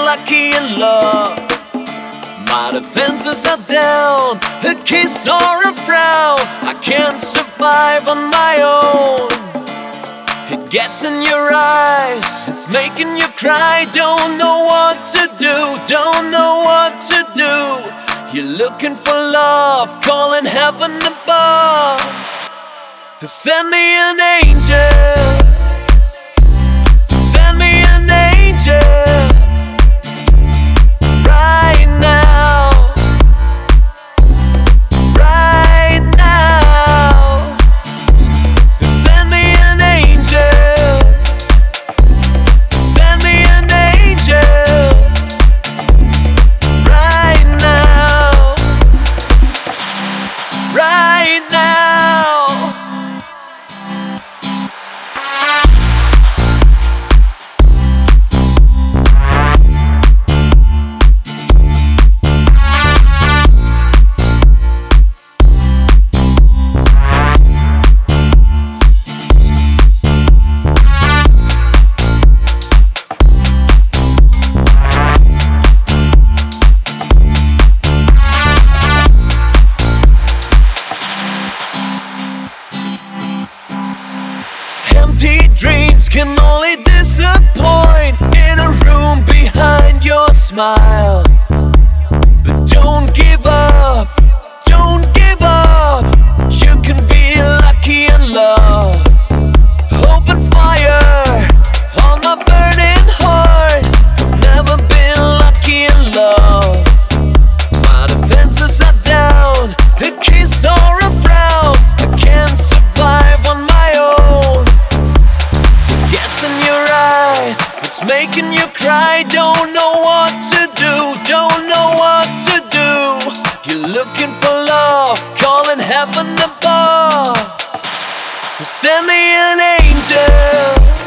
lucky in love. My defenses are down, a kiss or a frown. I can't survive on my own. It gets in your eyes, it's making you cry. Don't know what to do, don't know what to do. You're looking for love, calling heaven above. Send me an angel, send me an angel. Right now, right now. Send me an angel, send me an angel. Right now, right now. Empty dreams can only disappoint in a room behind your smile. But don't give up, don't give up. You can be lucky in love. Open fire on my burning heart. I've never been lucky in love. My defenses are down, a kiss or a frown. I can't survive on my own. Gets in your eyes, it's making you cry. Don't know what to do, don't know what to do. You're looking for love, calling heaven above. Send me an angel.